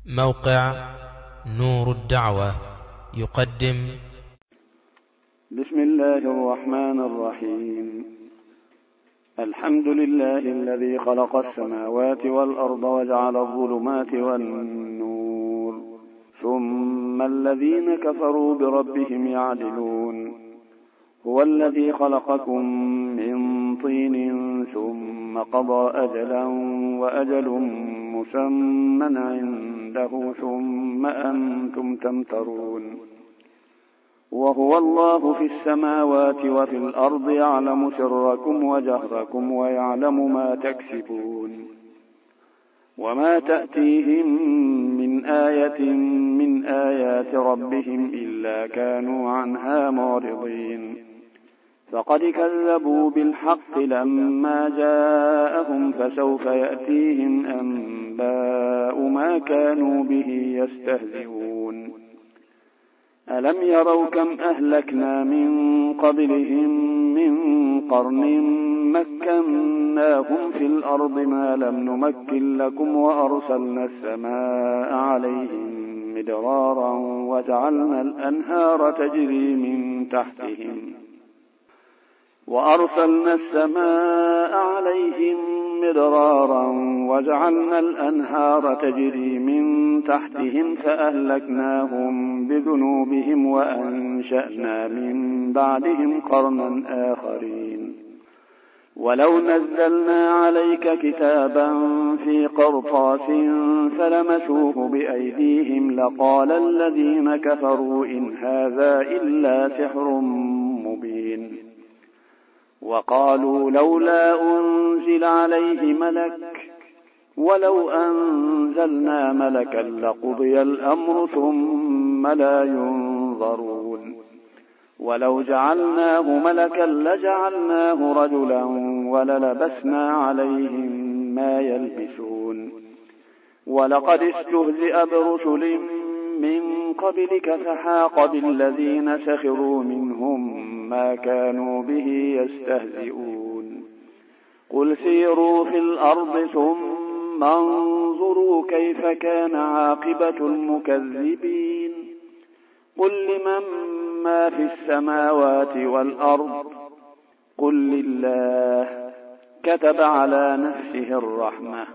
موقع نور الدعوة يقدم. بسم الله الرحمن الرحيم. الحمد لله الذي خلق السماوات والأرض وجعل الظلمات والنور، ثم الذين كفروا بربهم يعدلون. هو الذي خلقكم من طين ثم قضى أجلا وأجل مسمى عنده ثم أنتم تمترون. وهو الله في السماوات وفي الأرض يعلم سركم وجهركم ويعلم ما تكسبون. وما تأتيهم من آية من آيات ربهم إلا كانوا عنها معرضين. فقد كذبوا بالحق لما جاءهم فسوف يأتيهم أنباء ما كانوا به يستهزئون. ألم يروا كم أهلكنا من قبلهم من قرن مكناهم في الأرض ما لم نمكن لكم وأرسلنا السماء عليهم مدرارا وجعلنا الأنهار تجري من تحتهم فأهلكناهم بذنوبهم وأنشأنا من بعدهم قرنا آخرين. ولو نزلنا عليك كتابا في قرطاس فلمسوه بأيديهم لقال الذين كفروا إن هذا إلا سحر مبين. وقالوا لولا أنزل عليه ملك ولو أنزلنا ملكا لقضي الأمر ثم لا ينظرون. ولو جعلناه ملكا لجعلناه رجلا وللبسنا عليهم ما يلبسون. ولقد استهزئ برسل من قبلك فحاق بالذين سخروا منهم ما كانوا به يستهزئون. قل سيروا في الأرض ثم انظروا كيف كان عاقبة المكذبين. قل لمن ما في السماوات والأرض قل لله كتب على نفسه الرحمة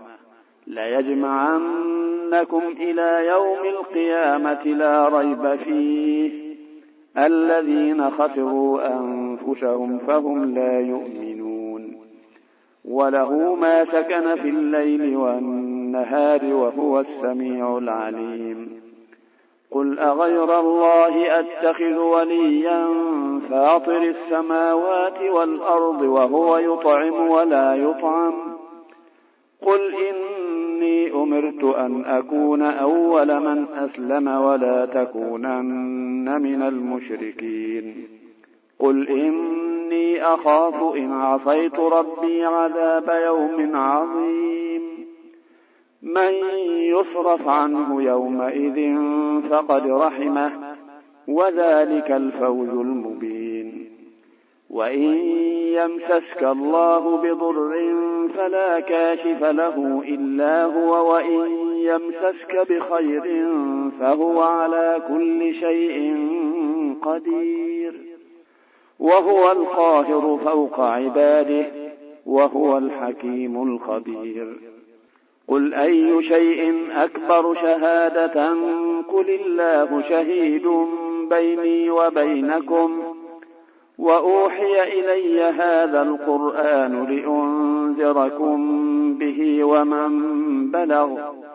ليجمعنكم إلى يوم القيامة لا ريب فيه الذين خسروا أنفسهم فهم لا يؤمنون. وله ما سكن في الليل والنهار وهو السميع العليم. قل أغير الله أتخذ وليا فاطر السماوات والأرض وهو يطعم ولا يطعم. قل إني أمرت أن أكون أول من أسلم ولا تكونن من المشركين. قل إني أخاف إن عصيت ربي عذاب يوم عظيم. من يصرف عنه يومئذ فقد رحمه وذلك الفوز المبين. وإن يمسسك الله بضر فلا كاشف له إلا هو وإن يمسسك بخير فهو على كل شيء قدير. وهو القاهر فوق عباده وهو الحكيم الخبير. قل أي شيء أكبر شهادة قل الله شهيد بيني وبينكم وأوحي إلي هذا القرآن لأنذركم به ومن بلغ.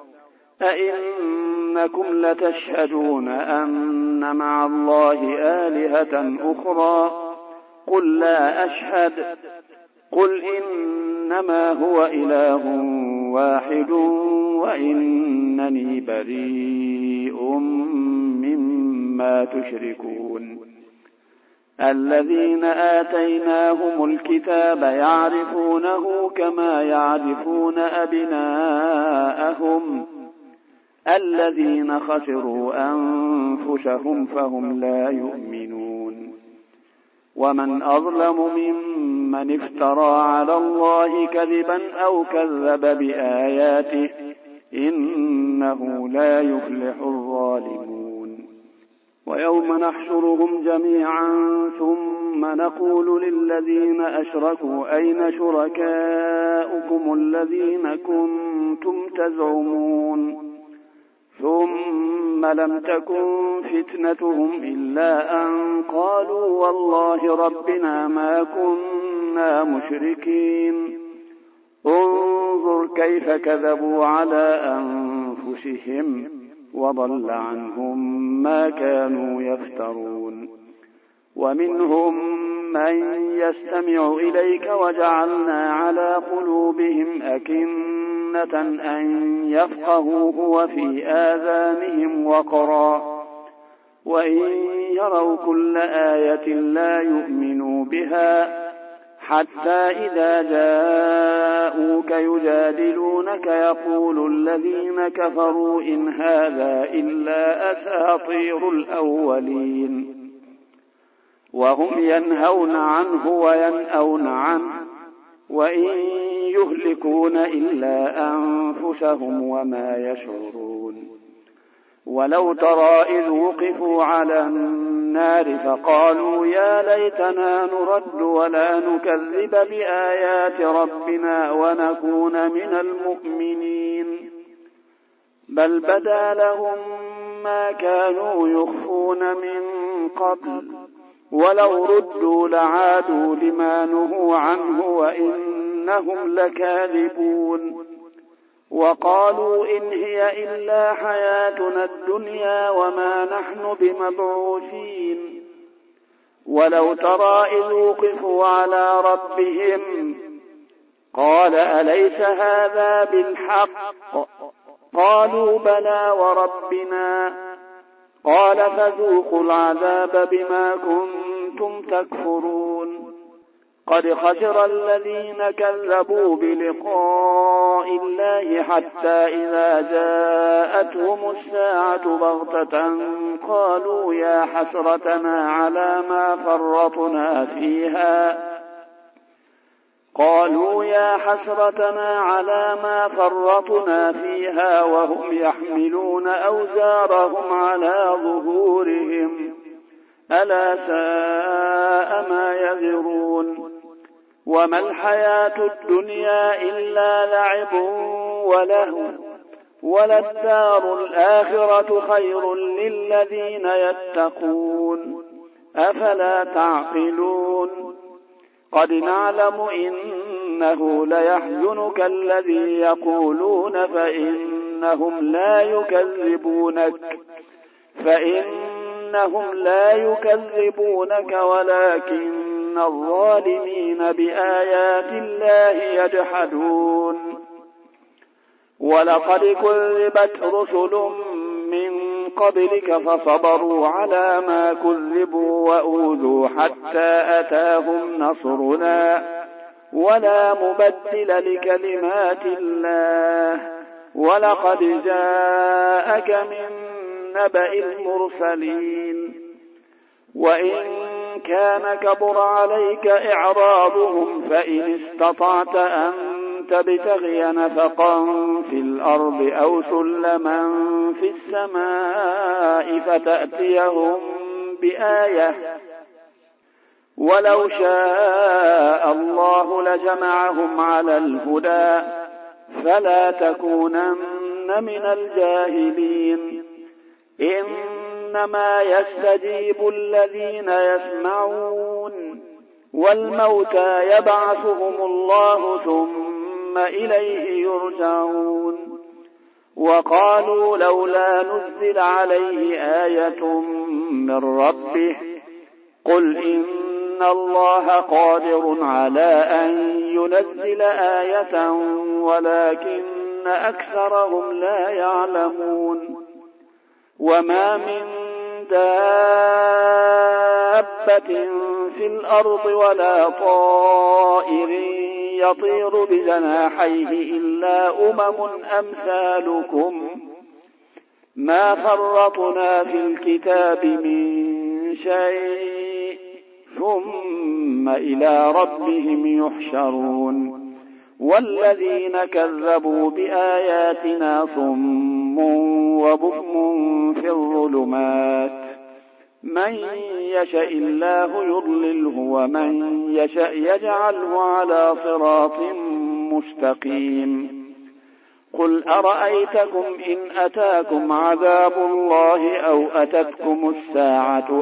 أئنكم لتشهدون أن مع الله آلهة أخرى قل لا أشهد. قل إنما هو إله واحد وإنني بريء مما تشركون. الذين آتيناهم الكتاب يعرفونه كما يعرفون أبناءهم الذين خسروا أنفسهم فهم لا يؤمنون. ومن أظلم ممن افترى على الله كذبا أو كذب بآياته إنه لا يفلح الظالمون. ويوم نحشرهم جميعا ثم نقول للذين أشركوا أين شركاؤكم الذين كنتم تزعمون ثم لم تكن فتنتهم إلا أن قالوا والله ربنا ما كنا مشركين. انظر كيف كذبوا على أنفسهم وضل عنهم ما كانوا يفترون. ومنهم من يستمع إليك وجعلنا على قلوبهم أكنة أن يفقهوه وفي آذانهم وقرا وإن يروا كل آية لا يؤمنوا بها حتى إذا جاءوك يجادلونك يقول الذين كفروا إن هذا إلا أساطير الأولين وهم ينهون عنه وينأون عنه وإن يهلكون إلا أنفسهم وما يشعرون. ولو ترى إذ وقفوا على النار فقالوا يا ليتنا نرد ولا نكذب بآيات ربنا ونكون من المؤمنين بل بدا لهم ما كانوا يخفون من قبل ولو ردوا لعادوا لما نهوا عنه وإنهم لكاذبون. وقالوا إن هي إلا حياتنا الدنيا وما نحن بمبعوثين. ولو ترى إذ وقفوا على ربهم قال أليس هذا بالحق قالوا بلى وربنا قال فذوقوا العذاب بما كنتم تكفرون. قد خسر الذين كذبوا بلقاء الله حتى إذا جاءتهم الساعة بغتة قالوا يا حسرتنا على ما فرطنا فيها وهم يحملون أوزارهم على ظهورهم ألا ساء ما يذرون. وما الحياة الدنيا إلا لعب ولهو وللدار الآخرة خير للذين يتقون أفلا تعقلون. قد نعلم إنه ليحزنك الذي يقولون فإنهم لا يكذبونك ولكن الظالمين بآيات الله يجحدون. ولقد كذبت رسل من قبلك فصبروا على ما كذبوا وأوذوا حتى أتاهم نصرنا ولا مبدل لكلمات الله ولقد جاءك من نبأ المرسلين. وإن كان كبر عليك إعراضهم فإن استطعت أن تبتغي نفقا في الأرض أو سلما في السماء فتأتيهم بآية ولو شاء الله لجمعهم على الهدى فلا تكونن من الجاهلين. إنما يستجيب الذين يسمعون والموتى يبعثهم الله ثم إليه يرجعون. وقالوا لولا نزل عليه آية من ربه قل إن الله قادر على أن ينزل آية ولكن أكثرهم لا يعلمون. وما من دابة في الأرض ولا طائر يطير بجناحيه إلا أمثالكم ما فرطنا في الكتاب من شيء ثم إلى ربهم يحشرون. والذين كذبوا بآياتنا صم وبكم في الظلمات من يشاء الله يضلله ومن يشاء يجعله على صراط مستقيم قل أرأيتكم إن أتاكم عذاب الله أو أتتكم الساعة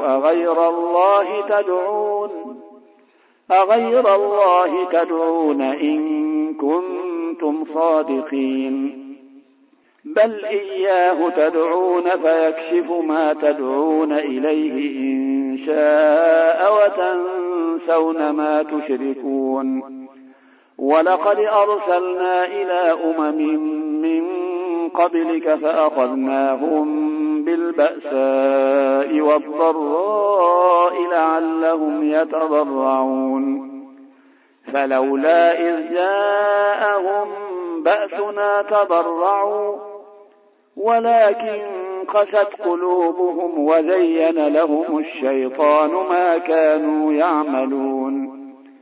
أغير الله تدعون إن كنتم صادقين بل إياه تدعون فيكشف ما تدعون إليه إن شاء وتنسون ما تشركون ولقد أرسلنا إلى من قبلك فأخذناهم بالبأساء والضراء لعلهم يتضرعون فلولا إذ جاءهم بأسنا تضرعوا ولكن قست قلوبهم وزين لهم الشيطان ما كانوا يعملون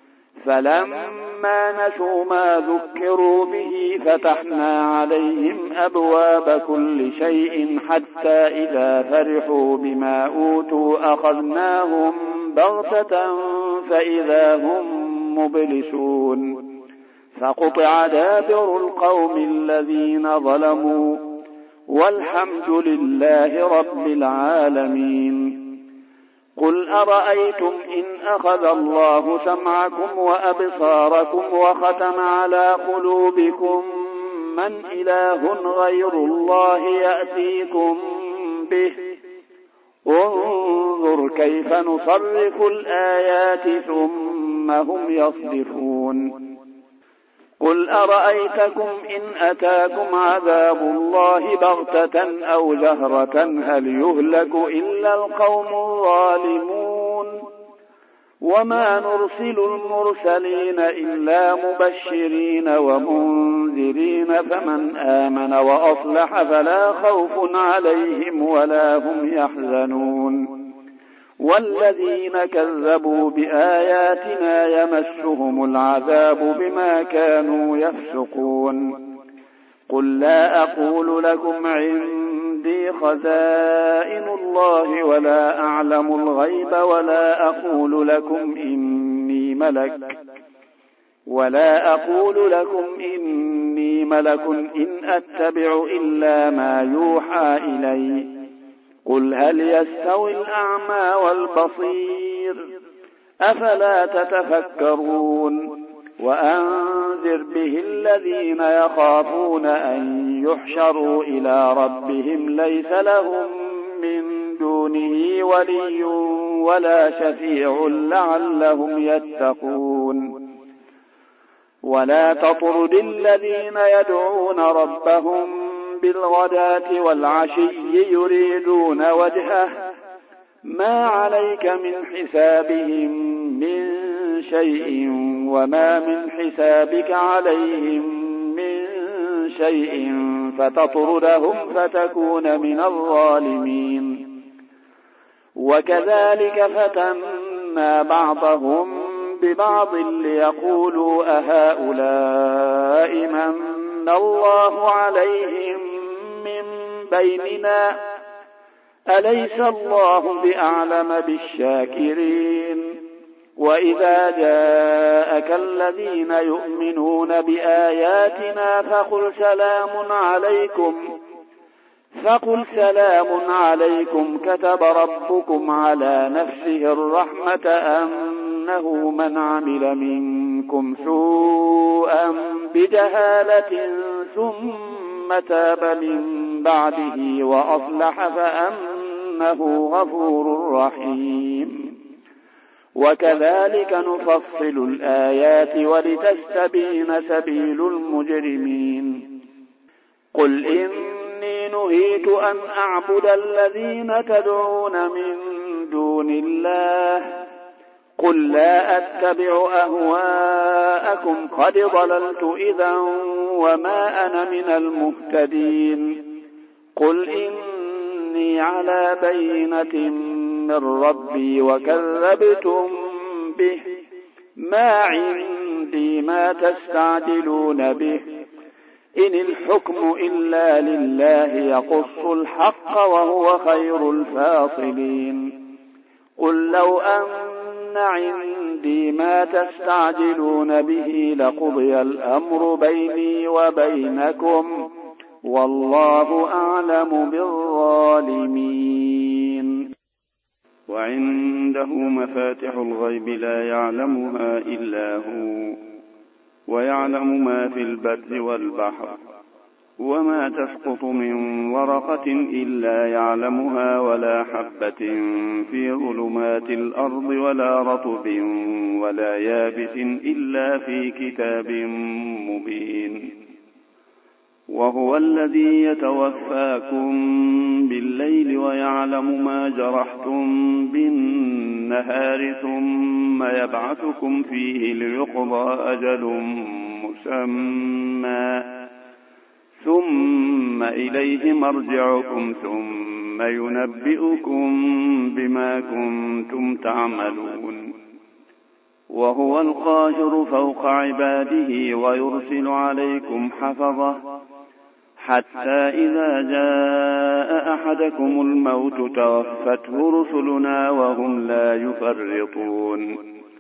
فلما نسوا ما ذكروا به فتحنا عليهم أبواب كل شيء حتى إذا فرحوا بما أوتوا أخذناهم بغتة فإذا هم مبلسون فقطع دابر القوم الذين ظلموا والحمد لله رب العالمين قل أرأيتم إن أخذ الله سمعكم وأبصاركم وختم على قلوبكم من إله غير الله يأتيكم به انظر كيف نصرف الآيات ثم هم يصدفون قل أرأيتكم إن أتاكم عذاب الله بغتة أو جهرة هل يهلك إلا القوم الظالمون وما نرسل المرسلين إلا مبشرين ومنذرين فمن آمن وأصلح فلا خوف عليهم ولا هم يحزنون والذين كذبوا بآياتنا يمسهم العذاب بما كانوا يفسقون قل لا أقول لكم عندي خزائن الله ولا أعلم الغيب ولا أقول لكم إني ملك إن أتبع إلا ما يوحى إلي قل هل يستوي الأعمى والبصير أفلا تتفكرون وأنذر به الذين يخافون أن يحشروا إلى ربهم ليس لهم من دونه ولي ولا شفيع لعلهم يتقون ولا تطرد الذين يدعون ربهم بالغداة والعشي يريدون وجهه ما عليك من حسابهم من شيء وما من حسابك عليهم من شيء فتطردهم فتكون من الظالمين وكذلك فتنا بعضهم ببعض ليقولوا أهؤلاء من الله عليهم من بيننا أليس الله بأعلم بالشاكرين وإذا جاءك الذين يؤمنون بآياتنا فقل سلام عليكم كتب ربكم على نفسه الرحمة أنه من عمل منكم سوءا بجهالة ثم تاب من بعده وأصلح فأنه غفور رحيم وكذلك نفصل الآيات ولتستبين سبيل المجرمين قل إني نهيت أن أعبد الذين تدعون من دون الله قل لا أتبع أهواءكم قد ضللت إذا وما أنا من المهتدين قل إني على بينة من ربي وكذبتم به ما عندي عندي ما تستعجلون به إن الحكم إلا لله يقص الحق وهو خير الفاصلين قل لو أن عندي ما تستعجلون به لقضي الأمر بيني وبينكم والله أعلم بالظالمين وعنده مفاتح الغيب لا يعلمها إلا هو ويعلم ما في البر والبحر وما تسقط من ورقة إلا يعلمها ولا حبة في ظلمات الأرض ولا رطب ولا يابس إلا في كتاب مبين وهو الذي يتوفاكم بالليل ويعلم ما جرحتم بالنهار ثم يبعثكم فيه ليقضى أجل مسمى ثم إليه مرجعكم ثم ينبئكم بما كنتم تعملون وهو القاهر فوق عباده ويرسل عليكم حفظه حتى إذا جاء أحدكم الموت توفته رسلنا وهم لا يفرطون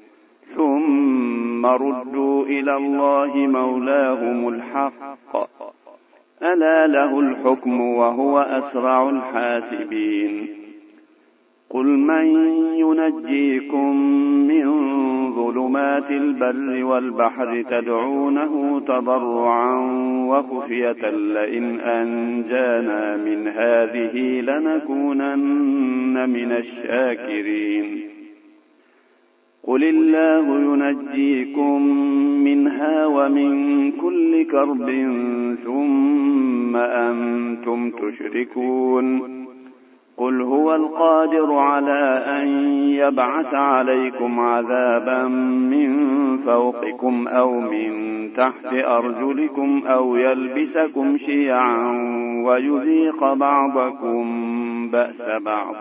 ثم ردوا إلى الله مولاهم الحق ألا له الحكم وهو أسرع الحاسبين قل من ينجيكم من ظلمات البر والبحر تدعونه تضرعا وخفية لئن أنجانا من هذه لنكونن من الشاكرين قل الله ينجيكم منها ومن كل كرب ثم أنتم تشركون قل هو القادر على أن يبعث عليكم عذابا من فوقكم أو من تحت أرجلكم أو يلبسكم شيعا ويذيق بعضكم بأس بعض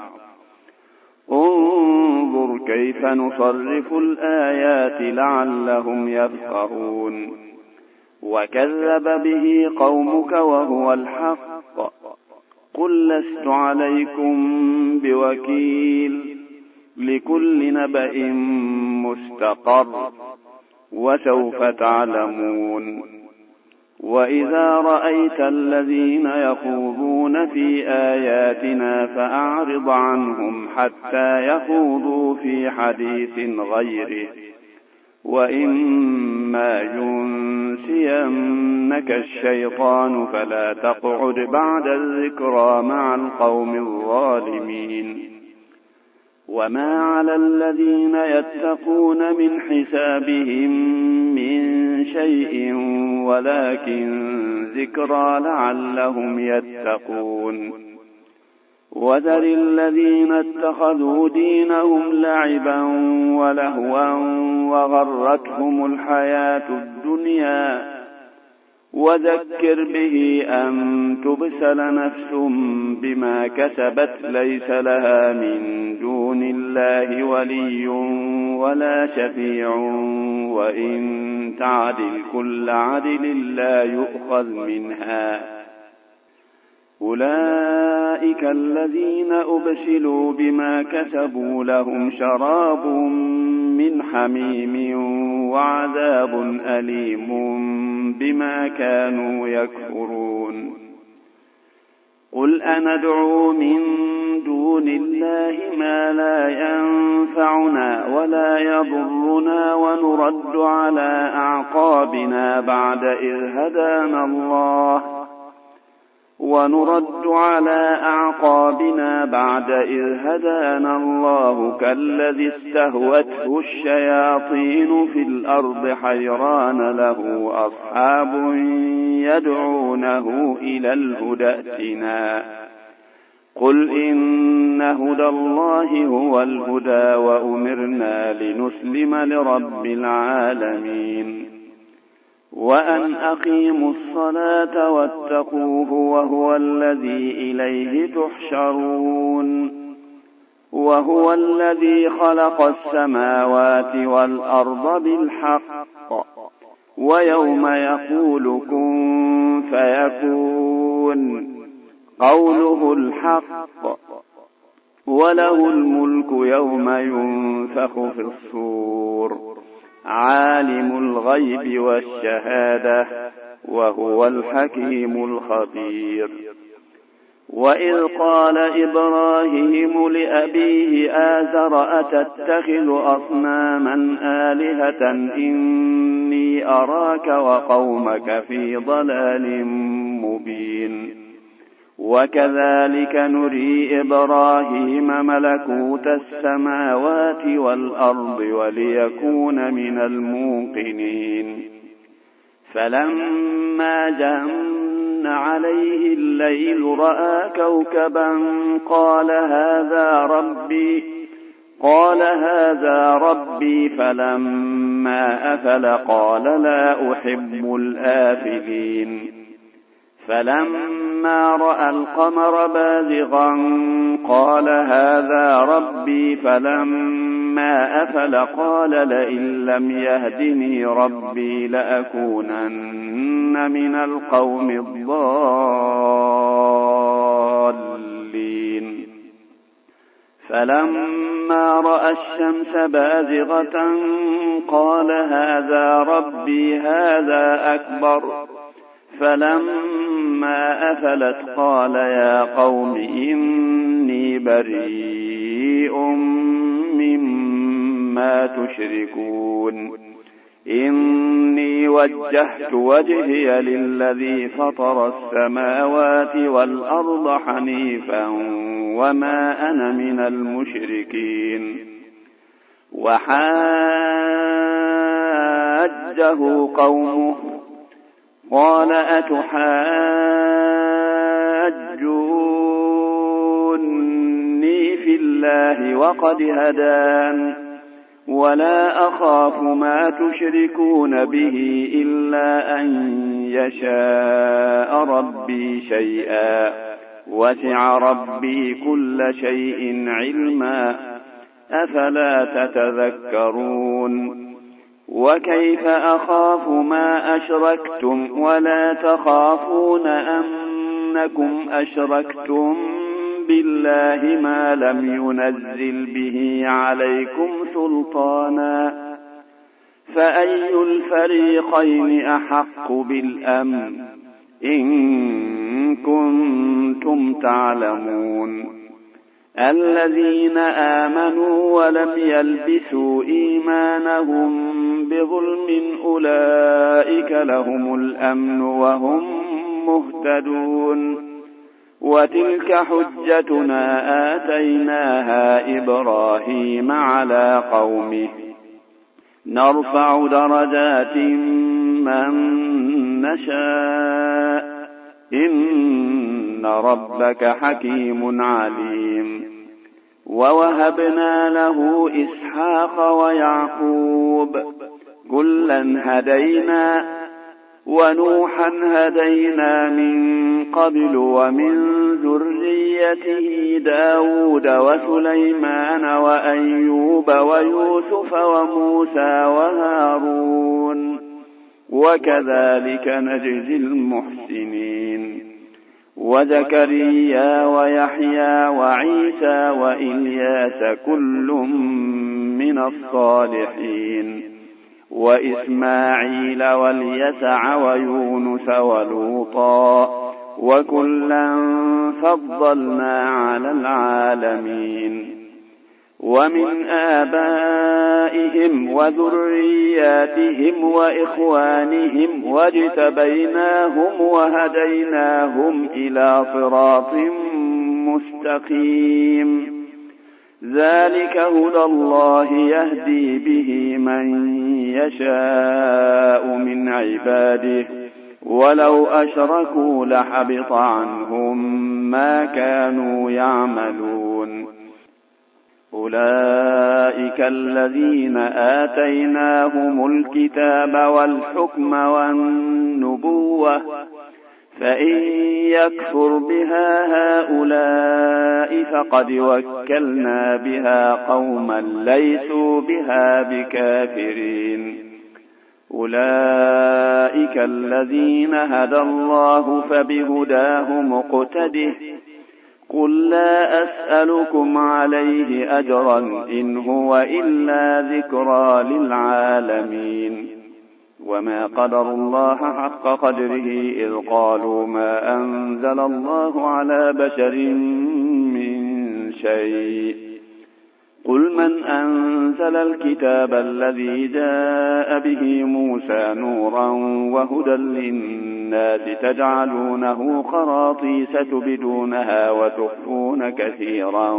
انظر كيف نصرف الآيات لعلهم يفقهون وكذب به قومك وهو الحق قل لست عليكم بوكيل لكل نبأ مستقر وسوف تعلمون وإذا رأيت الذين يخوضون في آياتنا فأعرض عنهم حتى يخوضوا في حديث غيره وإما ينسينك الشيطان فلا تقعد بعد الذكرى مع القوم الظالمين وما على الذين يتقون من حسابهم من شيء ولكن ذكرى لعلهم يتقون وذر الذين اتخذوا دينهم لعبا ولهوا وغرتهم الحياة الدنيا وذكر به أن تبسل نفس بما كسبت ليس لها من دون الله ولي ولا شفيع وإن تعدل كل عدل لا يؤخذ منها أولئك الذين أبسلوا بما كسبوا لهم شراب من حميم وعذاب أليم بما كانوا يكفرون قل أندعو من دون الله ما لا ينفعنا ولا يضرنا ونرد على أعقابنا بعد إذ هدانا الله كالذي استهوته الشياطين في الأرض حيران له أصحاب يدعونه إلى الهدى ائتنا قل إن هدى الله هو الهدى وأمرنا لنسلم لرب العالمين وأن أقيموا الصلاة واتقوه وهو الذي إليه تحشرون وهو الذي خلق السماوات والأرض بالحق ويوم يقول كن فيكون قوله الحق وله الملك يوم ينفخ في الصور عالم الغيب والشهادة وهو الحكيم الخبير. وإذ قال إبراهيم لأبيه آزر أتتخذ أصناما آلهة إني أراك وقومك في ضلال مبين. وكذلك نري إبراهيم ملكوت السماوات والأرض وليكون من الموقنين. فلما جن عليه الليل رأى كوكبا قال هذا ربي فلما أفل قال لا أحب الآفلين. فلما رأى القمر بازغا قال هذا ربي فلما أفل قال لئن لم يهدني ربي لأكونن من القوم الضالين. فلما رأى الشمس بازغة قال هذا ربي هذا أكبر. فلما أفلت قال يا قوم إني بريء مما تشركون إني وجهت وجهي للذي فطر السماوات والأرض حنيفا وما أنا من المشركين. وحاجه قومه قال أتحاجوني في الله وقد هدان ولا أخاف ما تشركون به إلا أن يشاء ربي شيئا وسع ربي كل شيء علما أفلا تتذكرون. وكيف أخاف ما أشركتم ولا تخافون أنكم أشركتم بالله ما لم ينزل به عليكم سلطانا فأي الفريقين أحق بالأمن إن كنتم تعلمون. الذين آمنوا ولم يلبسوا إيمانهم بظلم أولئك لهم الأمن وهم مهتدون. وتلك حجتنا آتيناها إبراهيم على قومه نرفع درجات من نشاء إن ربك حكيم عليم. ووهبنا له إسحاق ويعقوب كلا هدينا ونوحا هدينا من قبل ومن ذريته داود وسليمان وأيوب ويوسف وموسى وهارون وكذلك نجزي المحسنين. وزكريا ويحيى وعيسى وإلياس كل من الصالحين وإسماعيل واليسع ويونس ولوطا وكلا فضلنا على العالمين. ومن آبائهم وذرياتهم وإخوانهم واجتبيناهم وهديناهم إلى صراط مستقيم. ذلك هدى الله يهدي به من يشاء من عباده ولو أشركوا لحبط عنهم ما كانوا يعملون. أولئك الذين آتيناهم الكتاب والحكم والنبوة فإن يكفر بها هؤلاء فقد وكلنا بها قوما ليسوا بها بكافرين. أولئك الذين هدى الله فبهداه مقتده قل لا أسألكم عليه أجرا إن هو إلا ذكرى للعالمين وما قدروا الله حق قدره إذ قالوا ما أنزل الله على بشر من شيء قل من أنزل الكتاب الذي جاء به موسى نورا وهدى للناس تجعلونه قراطيس تبدونها وتخفون كثيرا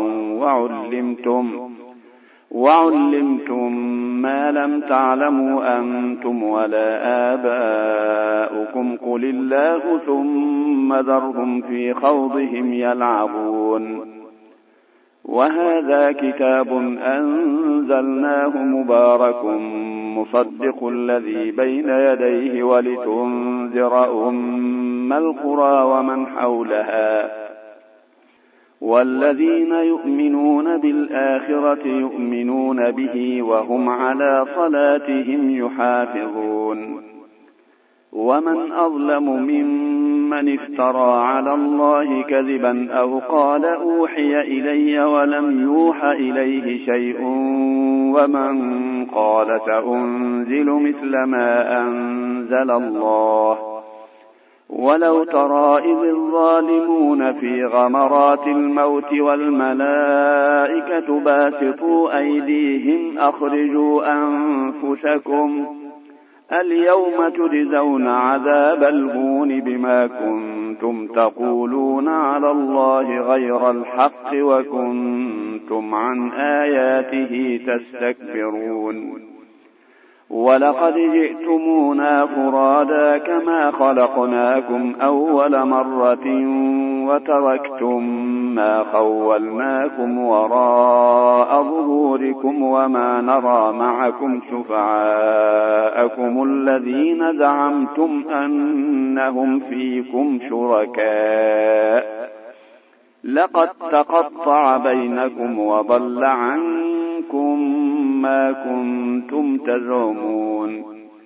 وعلمتم ما لم تعلموا أنتم ولا آباؤكم قل الله ثم ذرهم في خوضهم يلعبون وهذا كتاب أنزلناه مبارك مصدق الذي بين يديه ولتنذر أم القرى ومن حولها والذين يؤمنون بالآخرة يؤمنون به وهم على صلاتهم يحافظون ومن أظلم ممن افترى على الله كذبا أو قال أوحي إلي ولم يوح إليه شيء ومن قال سأنزل مثل ما أنزل الله ولو ترى إذ الظالمون في غمرات الموت والملائكة باسطوا أيديهم أخرجوا أنفسكم اليوم تجزون عذاب الهون بما كنتم تقولون على الله غير الحق وكنتم عن آياته تستكبرون ولقد جئتمونا فرادا كما خلقناكم أول مرة وتركتم ما خولناكم وراء ظهوركم وما نرى معكم شفعاءكم الذين زعمتم أنهم فيكم شركاء لقد تقطع بينكم وضل عنكم ما كنتم تزعمون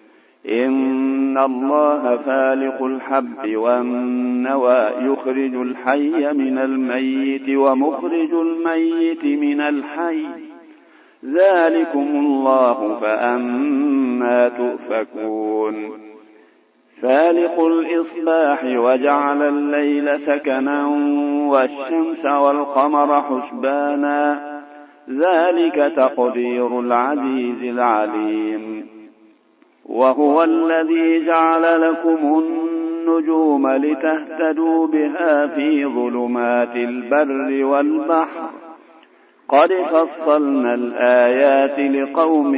إن الله فالق الحب والنوى يخرج الحي من الميت ومخرج الميت من الحي ذلكم الله فأنى تؤفكون فالق الإصباح وجعل الليل سكنا والشمس والقمر حسبانا ذلك تقدير العزيز العليم وهو الذي جعل لكم النجوم لتهتدوا بها في ظلمات البر والبحر قد فصلنا الآيات لقوم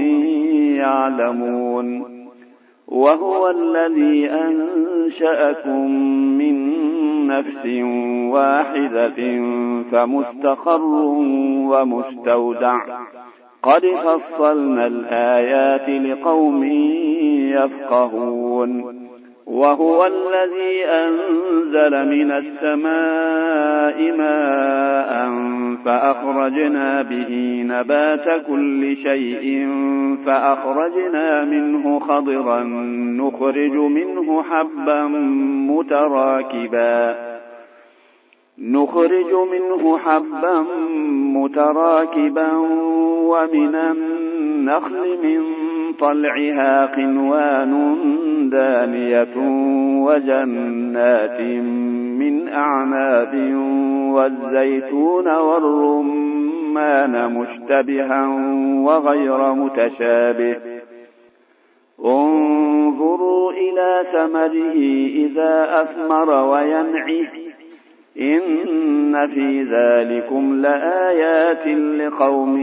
يعلمون وهو الذي أنشأكم من نفس واحدة فمستقر ومستودع قد فصلنا الآيات لقوم يفقهون وهو الذي أنزل من السماء ماء فأخرجنا به نبات كل شيء فأخرجنا منه خضرا نخرج منه حبا متراكبا ومن النخل من طلعها قنوان دانية وجنات من أعناب والزيتون والرمان مشتبها وغير متشابه انظروا إلى ثمره إذا أثمر وينعه إن في ذلكم لآيات لقوم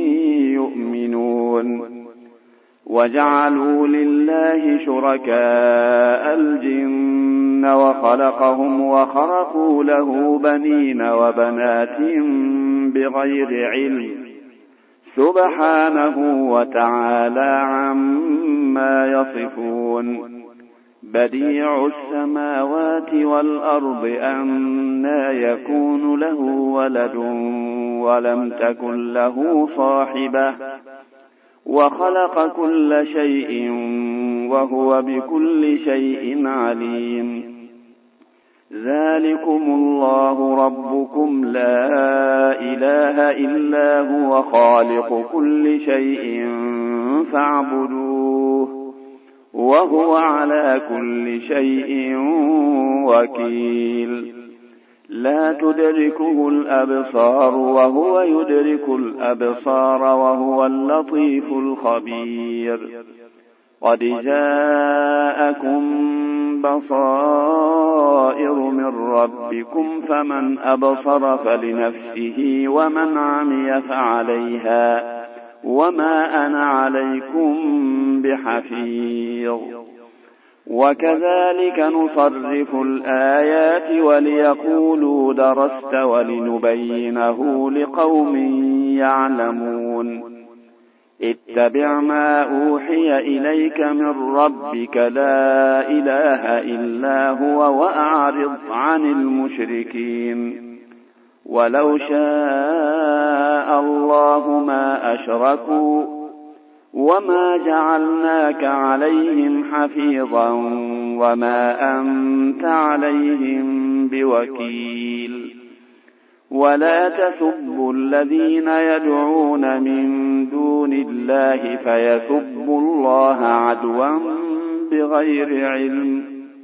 يؤمنون وجعلوا لله شركاء الجن وخلقهم وخرقوا له بنين وبنات بغير علم سبحانه وتعالى عما يصفون بديع السماوات والأرض أنى يكون له ولد ولم تكن له صاحبة وخلق كل شيء وهو بكل شيء عليم. ذلكم الله ربكم لا إله إلا هو خالق كل شيء فاعبدوه وهو على كل شيء وكيل. لا تدركه الأبصار وهو يدرك الأبصار وهو اللطيف الخبير. قد جاءكم بصائر من ربكم فمن أبصر فلنفسه ومن عمي فعليها وما أنا عليكم بحفيظ. وكذلك نصرف الآيات وليقولوا درست ولنبينه لقوم يعلمون. اتبع ما أوحي إليك من ربك لا إله إلا هو وأعرض عن المشركين. ولو شاء الله ما أشركوا وما جعلناك عليهم حفيظا وما أنت عليهم بوكيل. ولا تسبوا الذين يدعون من دون الله فيسبوا الله عدوا بغير علم.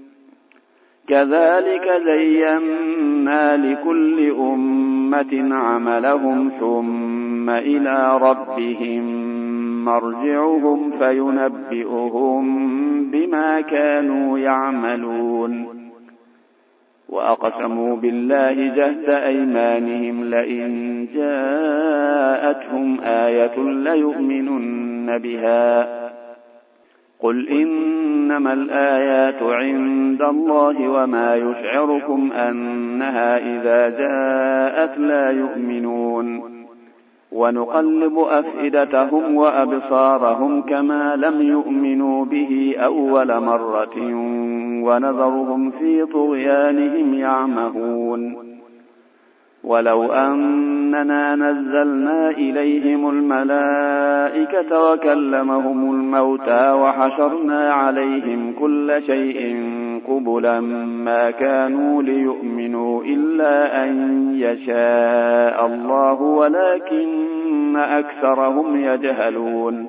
كذلك زينا لكل أمة عملهم ثم إلى ربهم مرجعهم فينبئهم بما كانوا يعملون. وأقسموا بالله جهد أيمانهم لئن جاءتهم آية ليؤمنن بها. قل إنما الآيات عند الله وما يشعركم أنها إذا جاءت لا يؤمنون. ونقلب أفئدتهم وأبصارهم كما لم يؤمنوا به أول مرة ونذرهم في طغيانهم يعمهون. ولو أننا نزلنا إليهم الملائكة وكلمهم الموتى وحشرنا عليهم كل شيء قبلا ما كانوا ليؤمنوا إلا أن يشاء الله ولكن أكثرهم يجهلون.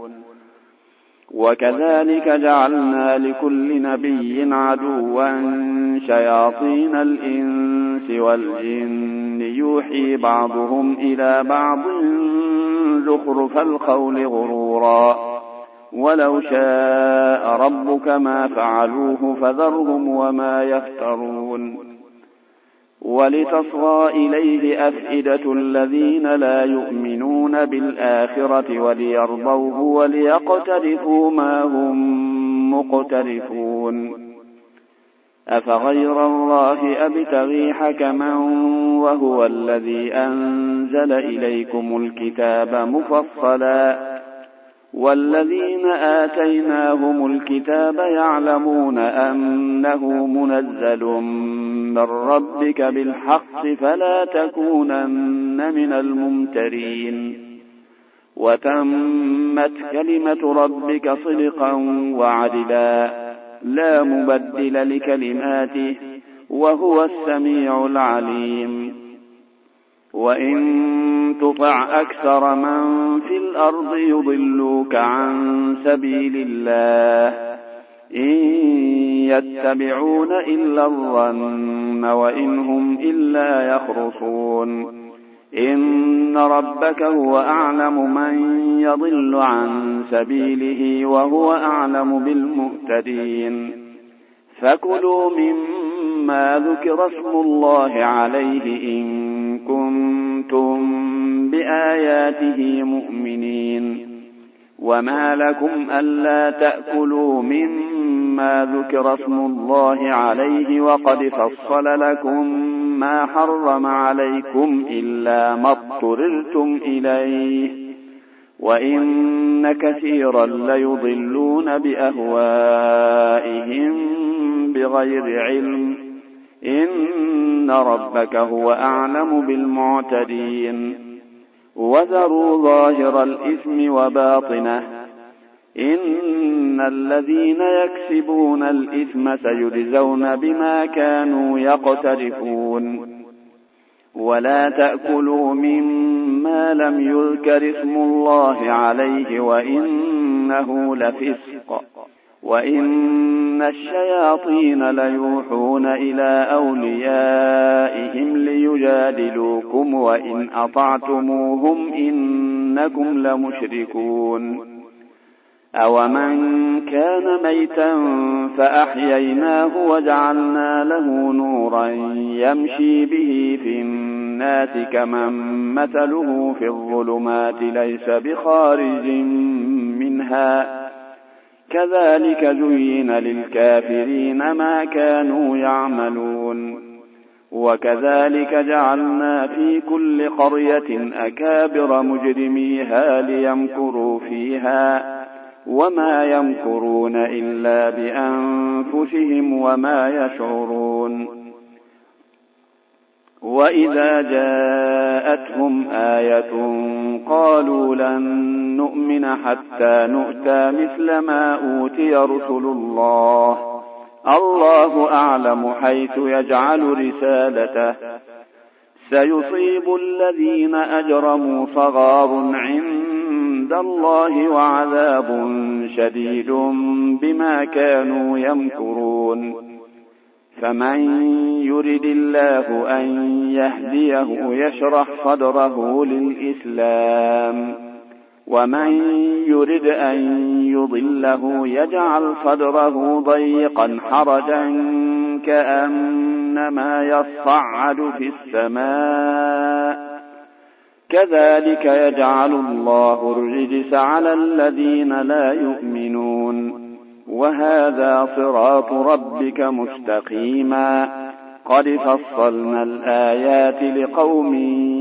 وكذلك جعلنا لكل نبي عدوا شياطين الإنس والجن يوحي بعضهم إلى بعض زخرف القول غرورا. ولو شاء ربك ما فعلوه فذرهم وما يفترون. ولتصغى إليه أفئدة الذين لا يؤمنون بالآخرة وليرضوه وليقترفوا ما هم مقترفون. أفغير الله أبتغي حكما وهو الذي أنزل إليكم الكتاب مفصلا والذين آتيناهم الكتاب يعلمون أنه منزل من ربك بالحق فلا تكونن من الممترين. وتمت كلمة ربك صدقا وعدلا لا مبدل لكلماته وهو السميع العليم. وإن تطع أكثر من في الأرض يضلوك عن سبيل الله إن يتبعون إلا الظن وإن هم إلا يخرصون. إن ربك هو أعلم من يضل عن سبيله وهو أعلم بالمهتدين. فكلوا مما ذكر اسم الله عليه إن كنتم بآياته مؤمنين. وما لكم ألا تأكلوا مما ذكر اسم الله عليه وقد فصل لكم ما حرم عليكم إلا ما اضطررتم إليه وإن كثيرا ليضلون بأهوائهم بغير علم. إن ربك هو أعلم بالمعتدين. وذروا ظاهر الإثم وباطنه إن الذين يكسبون الإثم سيجزون بما كانوا يقترفون ولا تأكلوا مما لم يذكر اسم الله عليه وإنه لفسق وإن الشياطين ليوحون إلى أوليائهم ليجادلوكم وإن أطعتموهم إنكم لمشركون أومن كان ميتا فأحييناه وجعلنا له نورا يمشي به في الناس كمن مثله في الظلمات ليس بخارج منها كذلك زين للكافرين ما كانوا يعملون وكذلك جعلنا في كل قرية أكابر مجرميها ليمكروا فيها وما يمكرون إلا بأنفسهم وما يشعرون وإذا جاءتهم آية قالوا لن نؤمن حتى نؤتى مثل ما أوتي رسل الله أعلم حيث يجعل رسالته سيصيب الذين أجرموا صغار عند الله وعذاب شديد بما كانوا يمكرون فمن يرد الله أن يهديه يشرح صدره للإسلام ومن يرد أن يضله يجعل صدره ضيقا حرجا كأنما يصعد في السماء كذلك يجعل الله الرجس على الذين لا يؤمنون وهذا صراط ربك مستقيما قد فصلنا الآيات لقوم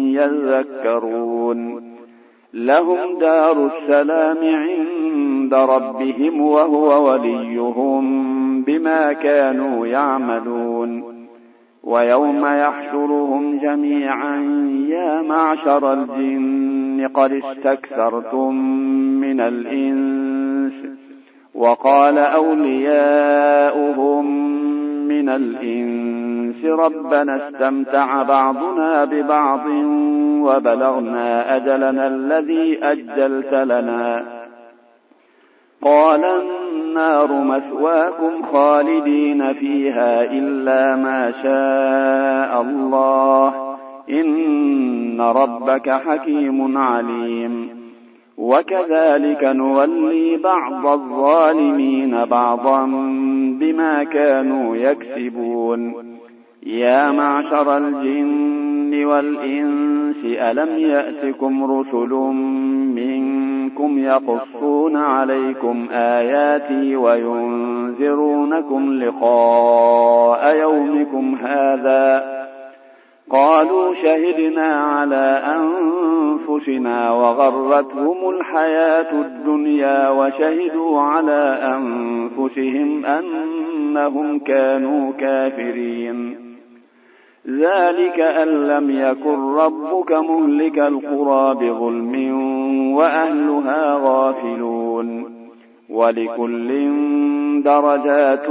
يذكرون لهم دار السلام عند ربهم وهو وليهم بما كانوا يعملون ويوم يحشرهم جميعا يا معشر الجن قد استكثرتم من الإنس وقال أولياؤهم من الإنس ربنا استمتع بعضنا ببعض وبلغنا أجلنا الذي أجلت لنا قال النار مثواكم خالدين فيها إلا ما شاء الله إن ربك حكيم عليم وكذلك نولي بعض الظالمين بعضا بما كانوا يكسبون يا معشر الجن والإنس ألم يأتكم رسل منكم يقصون عليكم آياتي وينذرونكم لقاء يومكم هذا قالوا شهدنا على أنفسنا وغرتهم الحياة الدنيا وشهدوا على أنفسهم أنهم كانوا كافرين ذلك أن لم يكن ربك مهلك القرى بظلم وأهلها غافلون ولكل درجات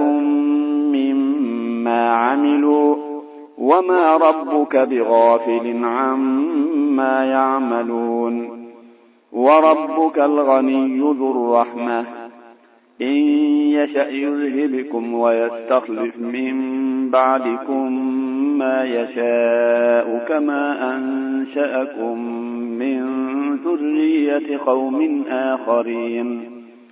مما عملوا وما ربك بغافل عما يعملون وربك الغني ذو الرحمة إن يشأ يذهبكم ويستخلف من بعدكم ما يشاء كما أنشأكم من ذرية قوم آخرين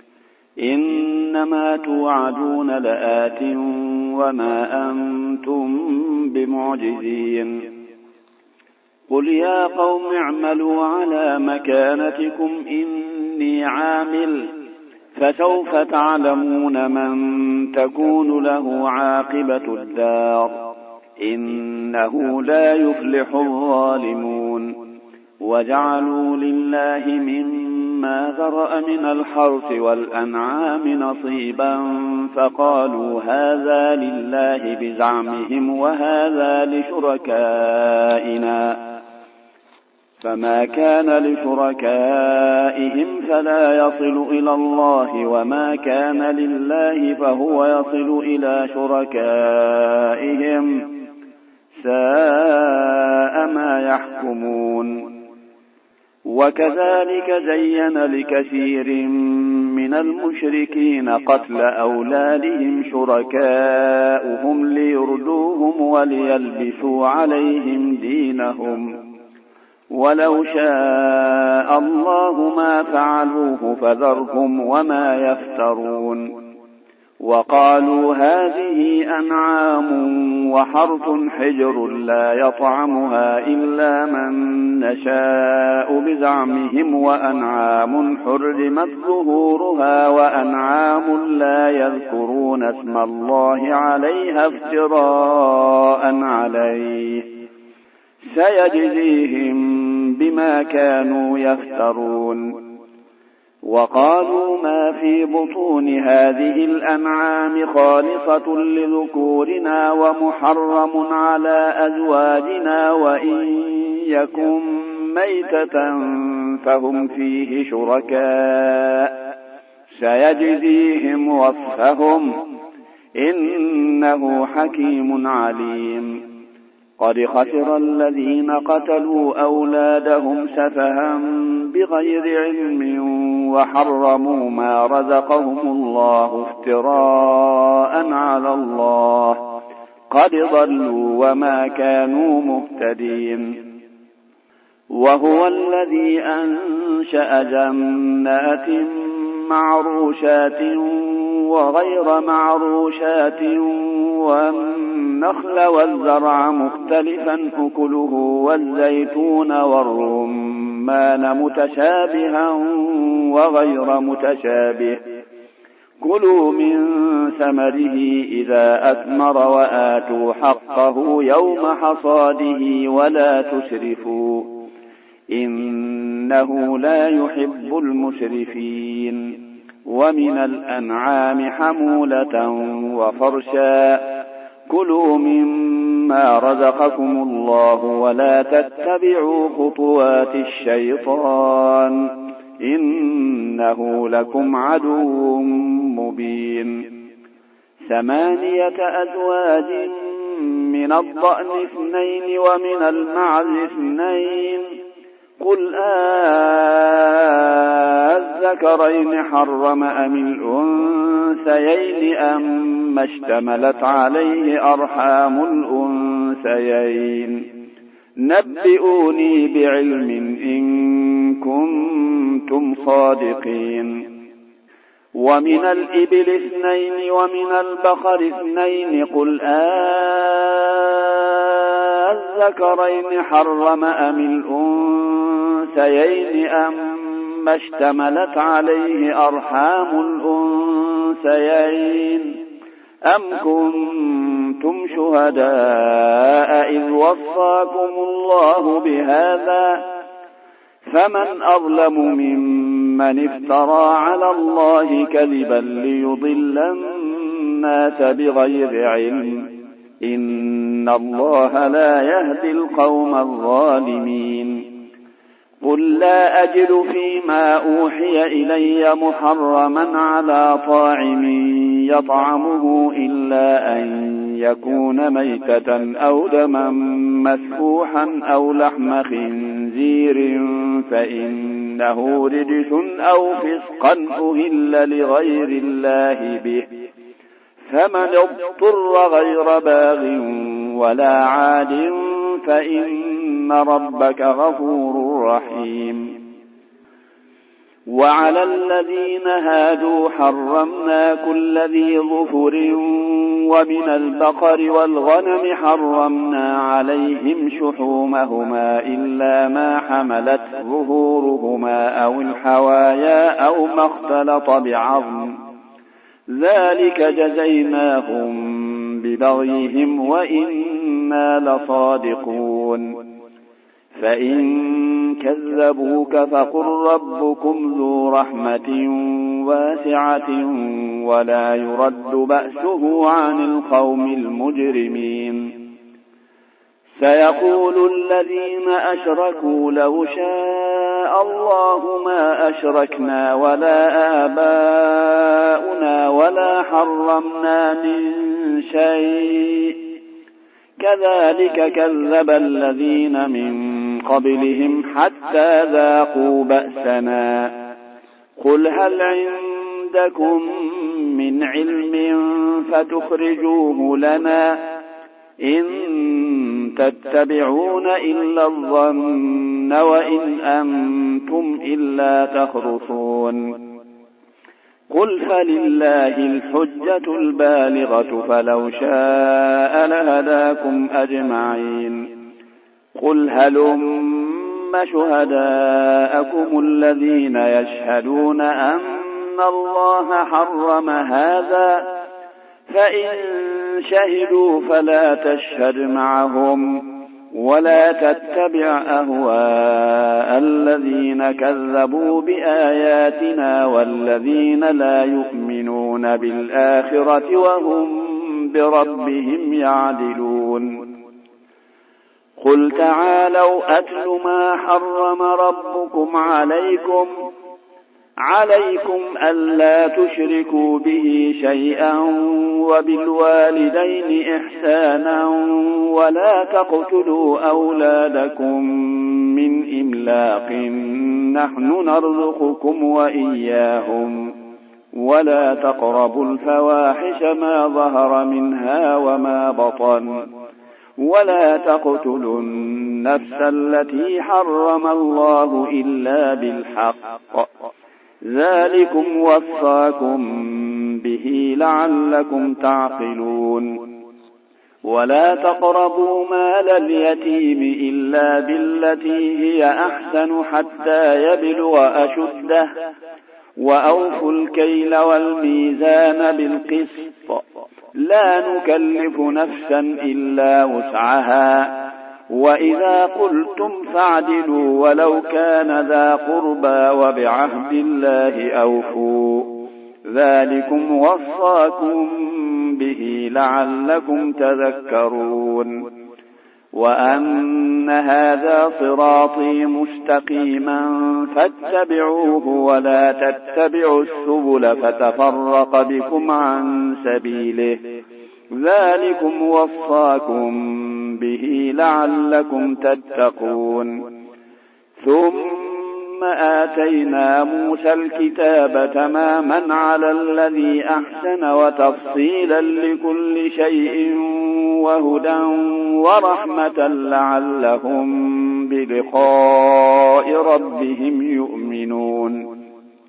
إنما توعدون لآت وما أنتم بمعجزين قل يا قوم اعملوا على مكانتكم إني عامل فسوف تعلمون من تكون له عاقبة الدار إنه لا يفلح الظالمون وجعلوا لله مما ذرأ من الحرث والأنعام نصيبا فقالوا هذا لله بزعمهم وهذا لشركائنا فما كان لشركائهم فلا يصل إلى الله وما كان لله فهو يصل إلى شركائهم ساء ما يحكمون وكذلك زين لكثير من المشركين قتل أولادهم شركاؤهم ليردوهم وليلبسوا عليهم دينهم ولو شاء الله ما فعلوه فذرهم وما يفترون وقالوا هذه أنعام وحرث حجر لا يطعمها إلا من نشاء بزعمهم وأنعام حرمت ظهورها وأنعام لا يذكرون اسم الله عليها افتراء عليه سيجزيهم بما كانوا يفترون وقالوا ما في بطون هذه الأنعام خالصة لذكورنا ومحرم على أزواجنا وإن يكن ميتة فهم فيه شركاء سيجزيهم وصفهم إنه حكيم عليم قد خسر الذين قتلوا أولادهم سفها بغير علم وحرموا ما رزقهم الله افتراء على الله قد ضلوا وما كانوا مهتدين وهو الذي أنشأ جنات معروشات وغير معروشات والنخل والزرع مختلفا أكله والزيتون والرمان متشابها وغير متشابه كلوا من ثمره إذا أثمر وآتوا حقه يوم حصاده ولا تسرفوا إنه لا يحب المسرفين ومن الأنعام حمولة وفرشا كلوا مما رزقكم الله ولا تتبعوا خطوات الشيطان إنه لكم عدو مبين 8 أزواج من الضأن 2 ومن المعز 2 قل الذكرين حرم أم الأنثيين أم اشتملت عليه أرحام الأنثيين نبئوني بعلم إن كنتم صادقين ومن الإبل 2 ومن البقر 2 قل الذكرين حرم أم الأنثيين أم اشتملت عليه أرحام الأنثيين أم كنتم شهداء إذ وصاكم الله بهذا فمن أظلم ممن افترى على الله كذبا ليضل الناس بغير علم إن الله لا يهدي القوم الظالمين قل لا أجد فيما أوحي إلي محرما على طاعم يطعمه إلا أن يكون ميتة أو دما مسفوحا أو لحم خنزير فإنه رجس أو فسقا أهل لغير الله به فمن اضطر غير باغ ولا عاد فإن ربك غفور رحيم وعلى الذين هادوا حرمنا كل ذي ظفر ومن البقر والغنم حرمنا عليهم شحومهما إلا ما حملت ظهورهما أو الحوايا أو ما اختلط بعظم ذلك جزيناهم ببغيهم وإنا لصادقون فإن كذبوك فقل ربكم ذو رحمة واسعة ولا يرد بأسه عن القوم المجرمين سيقول الذين أشركوا لو شاء الله ما أشركنا ولا آباؤنا ولا حرمنا من شيء كذلك كذب الذين من قبلهم حتى ذاقوا بأسنا قل هل عندكم من علم فتخرجوه لنا إن تتبعون إلا الظن وإن أنتم إلا تخرصون قل فلله الحجة البالغة فلو شاء لهداكم أجمعين قل هلم شهداءكم الذين يشهدون أن الله حرم هذا فإن شهدوا فلا تشهد معهم ولا تتبع أهواء الذين كذبوا بآياتنا والذين لا يؤمنون بالآخرة وهم بربهم يعدلون قل تعالوا أتل ما حرم ربكم عليكم ألا تشركوا به شيئا وبالوالدين إحسانا ولا تقتلوا أولادكم من إملاق نحن نرزقكم وإياهم ولا تقربوا الفواحش ما ظهر منها وما بطن ولا تقتلوا النفس التي حرم الله إلا بالحق ذلكم وصاكم به لعلكم تعقلون ولا تقربوا مال اليتيم إلا بالتي هي أحسن حتى يبلغ أشده وأوفوا الكيل والميزان بالقسط لا نكلف نفسا إلا وسعها وإذا قلتم فاعدلوا ولو كان ذا قربى وبعهد الله أوفوا ذلكم وصاكم به لعلكم تذكرون وأن هذا صراطي مستقيما فاتبعوه ولا تتبعوا السبل فتفرق بكم عن سبيله ذلكم وصاكم به لعلكم تتقون ثم آتينا موسى الكتاب تماما على الذي أحسن وتفصيلا لكل شيء وهدى ورحمة لعلهم بلقاء ربهم يؤمنون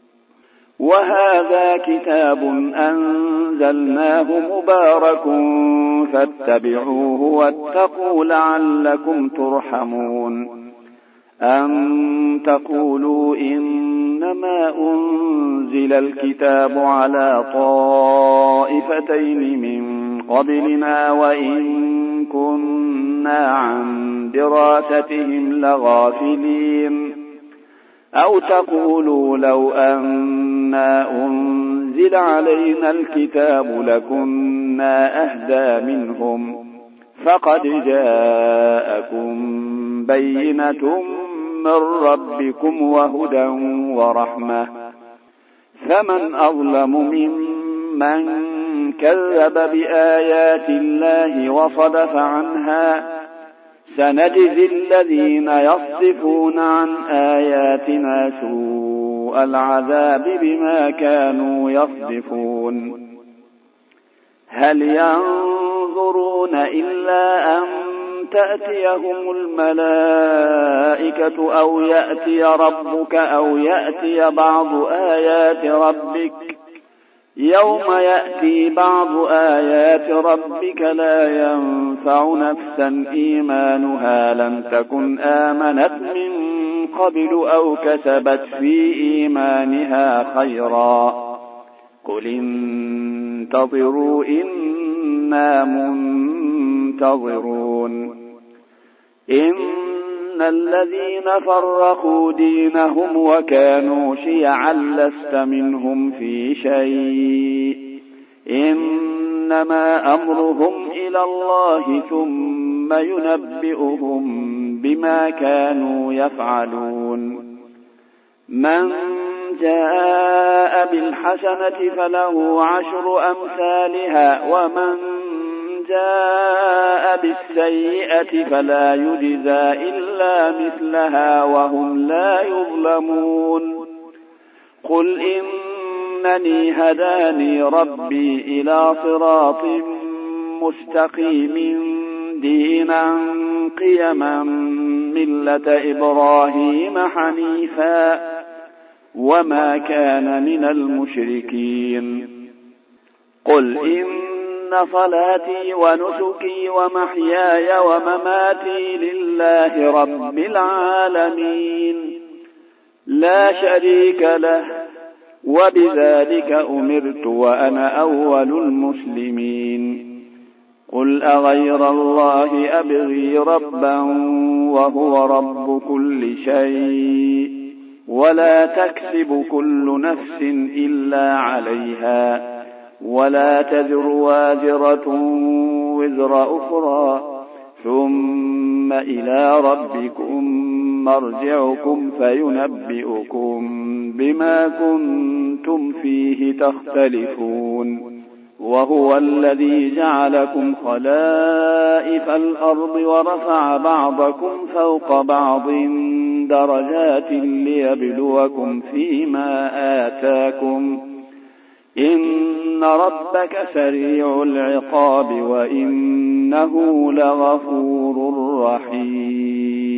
وهذا كتاب أنزلناه مبارك فاتبعوه واتقوا لعلكم ترحمون أن تقولوا إنما أنزل الكتاب على طائفتين من قبلنا وإن كنا عن دراستهم لغافلين أو تقولوا لو أنا أنزل علينا الكتاب لكنا أهدى منهم فقد جاءكم بينة من ربكم وهدى ورحمة فمن أظلم ممن كذب بآيات الله وصدف عنها سنجزي الذين يصدفون عن آياتنا سوء العذاب بما كانوا يصدفون هل ينظرون إلا أن تأتيهم الملائكة أو يأتي ربك أو يأتي بعض آيات ربك يوم يأتي بعض آيات ربك لا ينفع نفسا إيمانها لم تكن آمنت من قبل أو كسبت في إيمانها خيرا قل انتظروا إنا منتظرون إن الذين فرقوا دينهم وكانوا شيعا لست منهم في شيء إنما أمرهم إلى الله ثم ثم ينبئهم بما كانوا يفعلون. من جاء بالحسنة فله 10 أمثالها ومن جاء بالسيئة فلا يجزى إلا مثلها وهم لا يظلمون. قل إنني هداني ربي إلى صراط مستقيم دينا قيما ملة إبراهيم حنيفا وما كان من المشركين. قل إن صلاتي ونسكي ومحياي ومماتي لله رب العالمين لا شريك له وبذلك أمرت وأنا أول المسلمين. قل أغير الله أبغي ربا وهو رب كل شيء ولا تكسب كل نفس إلا عليها ولا تزر وازرة وزر أخرى ثم إلى ربكم مرجعكم فينبئكم بما كنتم فيه تختلفون. وهو الذي جعلكم خلائف الأرض ورفع بعضكم فوق بعض درجات ليبلوكم فيما آتاكم إن ربك سريع العقاب وإنه لغفور رحيم.